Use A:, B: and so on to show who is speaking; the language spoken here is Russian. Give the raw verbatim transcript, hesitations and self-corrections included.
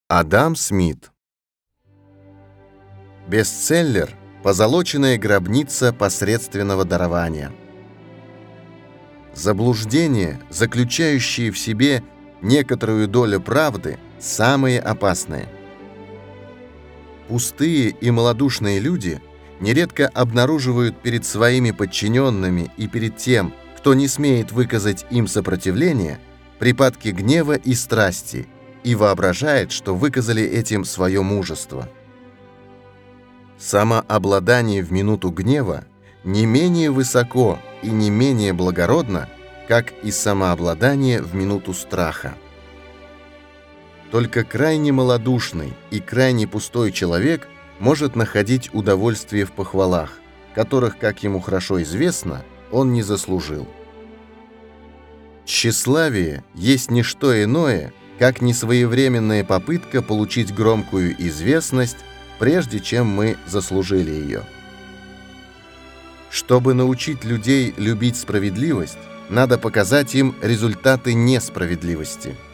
A: Адам Смит. Бестселлер «Позолоченная гробница посредственного дарования». Заблуждения, заключающие в себе некоторую долю правды, самые опасные. Пустые и малодушные люди нередко обнаруживают перед своими подчиненными и перед тем, кто не смеет выказать им сопротивление, припадки гнева и страсти, и воображает, что выказали этим свое мужество. Самообладание в минуту гнева не менее высоко и не менее благородно, как и самообладание в минуту страха. Только крайне малодушный и крайне пустой человек может находить удовольствие в похвалах, которых, как ему хорошо известно, он не заслужил. Тщеславие есть не что иное, как несвоевременная попытка получить громкую известность, прежде чем мы заслужили ее. Чтобы научить людей любить справедливость, надо показать им результаты несправедливости.